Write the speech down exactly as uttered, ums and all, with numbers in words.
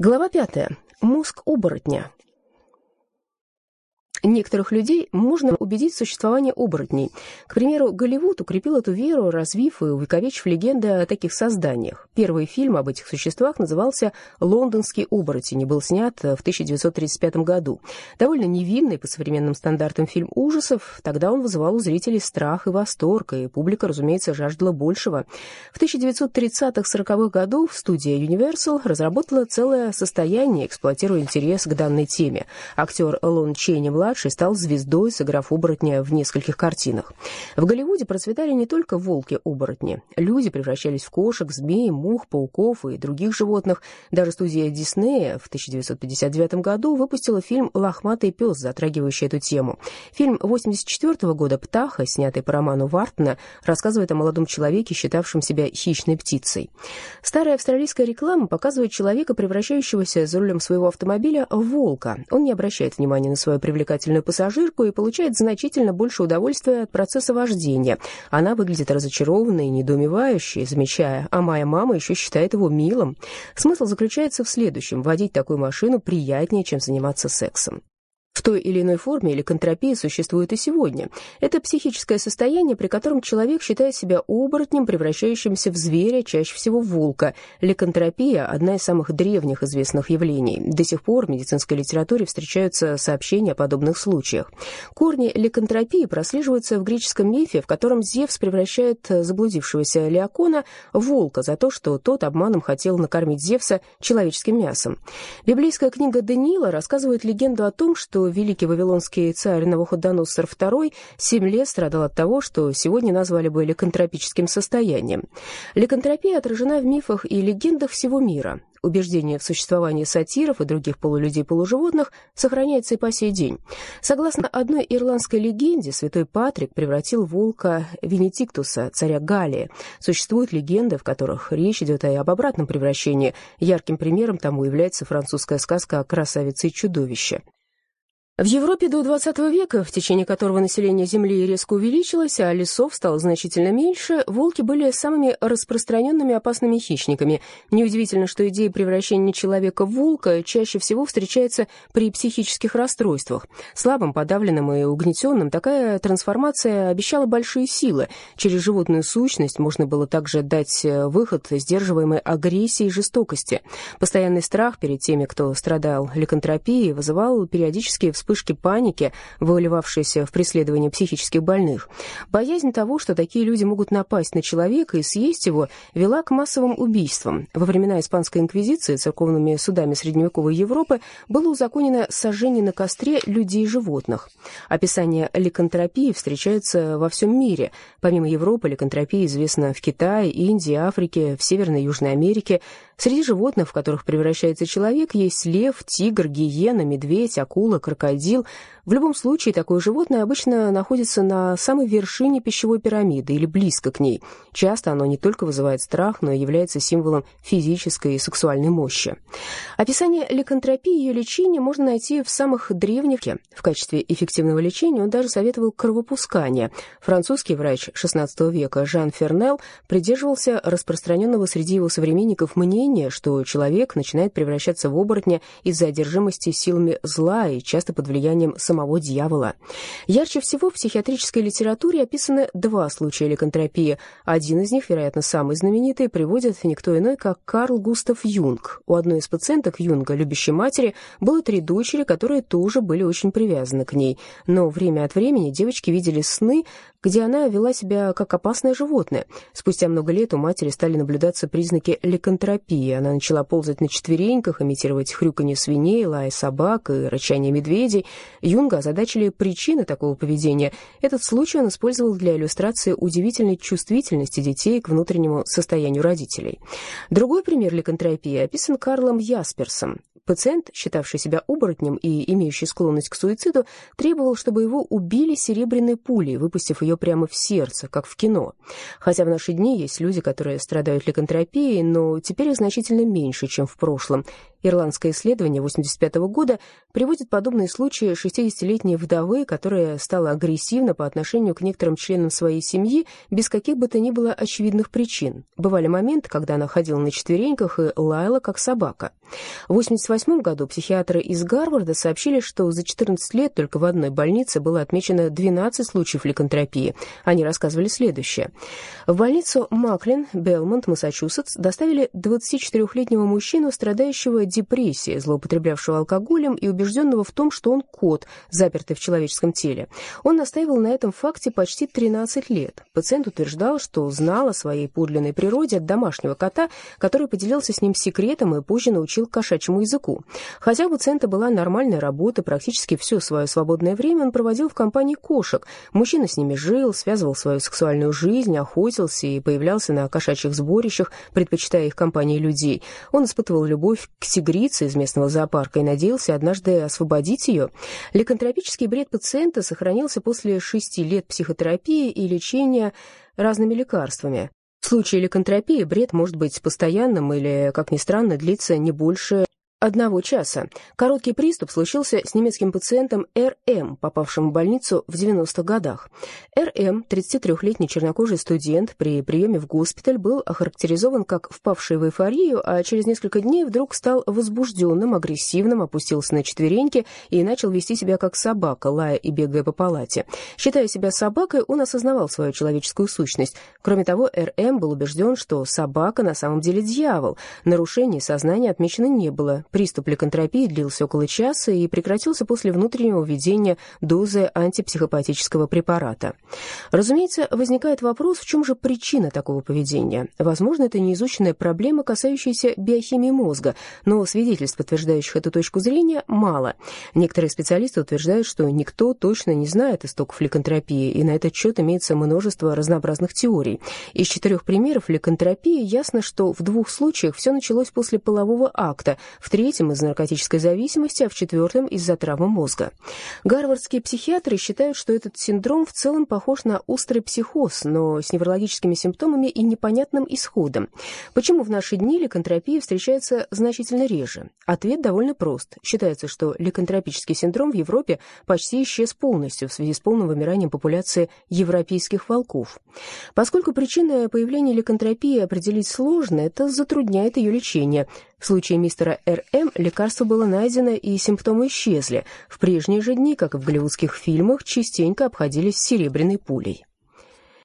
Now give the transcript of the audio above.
Глава пятая. Мозг оборотня. Некоторых людей можно убедить в существовании оборотней. К примеру, Голливуд укрепил эту веру, развив и увековечив легенды о таких созданиях. Первый фильм об этих существах назывался «Лондонский оборотень» и был снят в тысяча девятьсот тридцать пятом году. Довольно невинный по современным стандартам фильм ужасов, тогда он вызывал у зрителей страх и восторг, и публика, разумеется, жаждала большего. В тысяча девятьсот тридцатых-сороковых годах студия Universal разработала целое состояние, эксплуатируя интерес к данной теме. Актер Лон Чейни-младший стал звездой, сыграв оборотня в нескольких картинах. В Голливуде процветали не только волки-оборотни. Люди превращались в кошек, змей, мух, пауков и других животных. Даже студия Диснея в тысяча девятьсот пятьдесят девятом году выпустила фильм «Лохматый пес», затрагивающий эту тему. Фильм восемьдесят четвёртого года «Птаха», снятый по роману Вартона, рассказывает о молодом человеке, считавшем себя хищной птицей. Старая австралийская реклама показывает человека, превращающегося за рулем своего автомобиля в волка. Он не обращает внимания на свою привлекательность пассажирку и получает значительно больше удовольствия от процесса вождения. Она выглядит разочарованной и недоумевающей, замечая, а моя мама еще считает его милым. Смысл заключается в следующем: водить такую машину приятнее, чем заниматься сексом. В той или иной форме ликантропия существует и сегодня. Это психическое состояние, при котором человек считает себя оборотнем, превращающимся в зверя, чаще всего в волка. Ликантропия – одна из самых древних известных явлений. До сих пор в медицинской литературе встречаются сообщения о подобных случаях. Корни ликантропии прослеживаются в греческом мифе, в котором Зевс превращает заблудившегося Леокона в волка за то, что тот обманом хотел накормить Зевса человеческим мясом. Библейская книга Даниила рассказывает легенду о том, что великий вавилонский царь Навуходоносор второй семь лет страдал от того, что сегодня назвали бы ликантропическим состоянием. Ликантропия отражена в мифах и легендах всего мира. Убеждение в существовании сатиров и других полулюдей-полуживотных сохраняется и по сей день. Согласно одной ирландской легенде, святой Патрик превратил в волка Венедиктуса, царя Галлии. Существуют легенды, в которых речь идет и об обратном превращении. Ярким примером тому является французская сказка о красавице и чудовище. В Европе до двадцатого века, в течение которого население Земли резко увеличилось, а лесов стало значительно меньше, волки были самыми распространенными опасными хищниками. Неудивительно, что идея превращения человека в волка чаще всего встречается при психических расстройствах. Слабым, подавленным и угнетенным такая трансформация обещала большие силы. Через животную сущность можно было также дать выход сдерживаемой агрессии и жестокости. Постоянный страх перед теми, кто страдал ликантропией, вызывал периодические вспышки вспышки паники, выливавшиеся в преследование психических больных. Боязнь того, что такие люди могут напасть на человека и съесть его, вела к массовым убийствам. Во времена Испанской инквизиции церковными судами средневековой Европы было узаконено сожжение на костре людей и животных. Описание ликантропии встречается во всем мире. Помимо Европы, ликантропия известна в Китае, Индии, Африке, в Северной и Южной Америке. Среди животных, в которых превращается человек, есть лев, тигр, гиена, медведь, акула, крокодил. В любом случае, такое животное обычно находится на самой вершине пищевой пирамиды или близко к ней. Часто оно не только вызывает страх, но и является символом физической и сексуальной мощи. Описание ликантропии и ее лечения можно найти в самых древних. В качестве эффективного лечения он даже советовал кровопускание. Французский врач шестнадцатого века Жан Фернел придерживался распространенного среди его современников мнения, что человек начинает превращаться в оборотня из-за одержимости силами зла и часто под влиянием самого дьявола. Ярче всего в психиатрической литературе описаны два случая ликантропии. Один из них, вероятно, самый знаменитый, приводит никто иной, как Карл Густав Юнг. У одной из пациенток Юнга, любящей матери, было три дочери, которые тоже были очень привязаны к ней. Но время от времени девочки видели сны, где она вела себя как опасное животное. Спустя много лет у матери стали наблюдаться признаки ликантропии. Она начала ползать на четвереньках, имитировать хрюканье свиней, лай собак и рычание медведей. Юнга озадачили причины такого поведения. Этот случай он использовал для иллюстрации удивительной чувствительности детей к внутреннему состоянию родителей. Другой пример ликантропии описан Карлом Ясперсом. Пациент, считавший себя оборотнем и имеющий склонность к суициду, требовал, чтобы его убили серебряной пулей, выпустив ее прямо в сердце, как в кино. Хотя в наши дни есть люди, которые страдают ликантропией, но теперь их значительно меньше, чем в прошлом. Ирландское исследование восемьдесят пятого года приводит подобные случаи шестидесятилетней вдовы, которая стала агрессивна по отношению к некоторым членам своей семьи без каких бы то ни было очевидных причин. Бывали моменты, когда она ходила на четвереньках и лаяла, как собака. В восемьдесят восьмом году психиатры из Гарварда сообщили, что за четырнадцать лет только в одной больнице было отмечено двенадцать случаев ликантропии. Они рассказывали следующее. В больницу Маклин, Белмонт, Массачусетс, доставили двадцатичетырёхлетнего мужчину, страдающего депрессией, злоупотреблявшего алкоголем и убежденного в том, что он кот, запертый в человеческом теле. Он настаивал на этом факте почти тринадцать лет. Пациент утверждал, что знал о своей подлинной природе от домашнего кота, который поделился с ним секретом и позже научил кошачьему языку. Хотя у пациента была нормальная работа, практически все свое свободное время он проводил в компании кошек. Мужчина с ними жил, связывал свою сексуальную жизнь, охотился и появлялся на кошачьих сборищах, предпочитая их компании людей. Он испытывал любовь к тигрице из местного зоопарка и надеялся однажды освободить ее. Ликантропический бред пациента сохранился после шести лет психотерапии и лечения разными лекарствами. В случае ликантропии бред может быть постоянным или, как ни странно, длится не больше одного часа. Короткий приступ случился с немецким пациентом Эр Эм, попавшим в больницу в девяностых годах. Эр Эм, тридцатитрёхлетний чернокожий студент, при приеме в госпиталь был охарактеризован как впавший в эйфорию, а через несколько дней вдруг стал возбужденным, агрессивным, опустился на четвереньки и начал вести себя как собака, лая и бегая по палате. Считая себя собакой, он осознавал свою человеческую сущность. Кроме того, Эр Эм был убежден, что собака на самом деле дьявол. Нарушений сознания отмечено не было. Приступ ликантропии длился около часа и прекратился после внутреннего введения дозы антипсихопатического препарата. Разумеется, возникает вопрос, в чем же причина такого поведения. Возможно, это неизученная проблема, касающаяся биохимии мозга, но свидетельств, подтверждающих эту точку зрения, мало. Некоторые специалисты утверждают, что никто точно не знает истоков ликантропии, и на этот счет имеется множество разнообразных теорий. Из четырех примеров ликантропии ясно, что в двух случаях все началось после полового акта, в третьем из наркотической зависимости, а в четвертом из-за травмы мозга. Гарвардские психиатры считают, что этот синдром в целом похож на острый психоз, но с неврологическими симптомами и непонятным исходом. Почему в наши дни ликантропия встречается значительно реже? Ответ довольно прост. Считается, что ликантропический синдром в Европе почти исчез полностью в связи с полным вымиранием популяции европейских волков. Поскольку причины появления ликантропии определить сложно, это затрудняет ее лечение. В случае мистера Эр Эм лекарство было найдено и симптомы исчезли. В прежние же дни, как и в голливудских фильмах, частенько обходились серебряной пулей.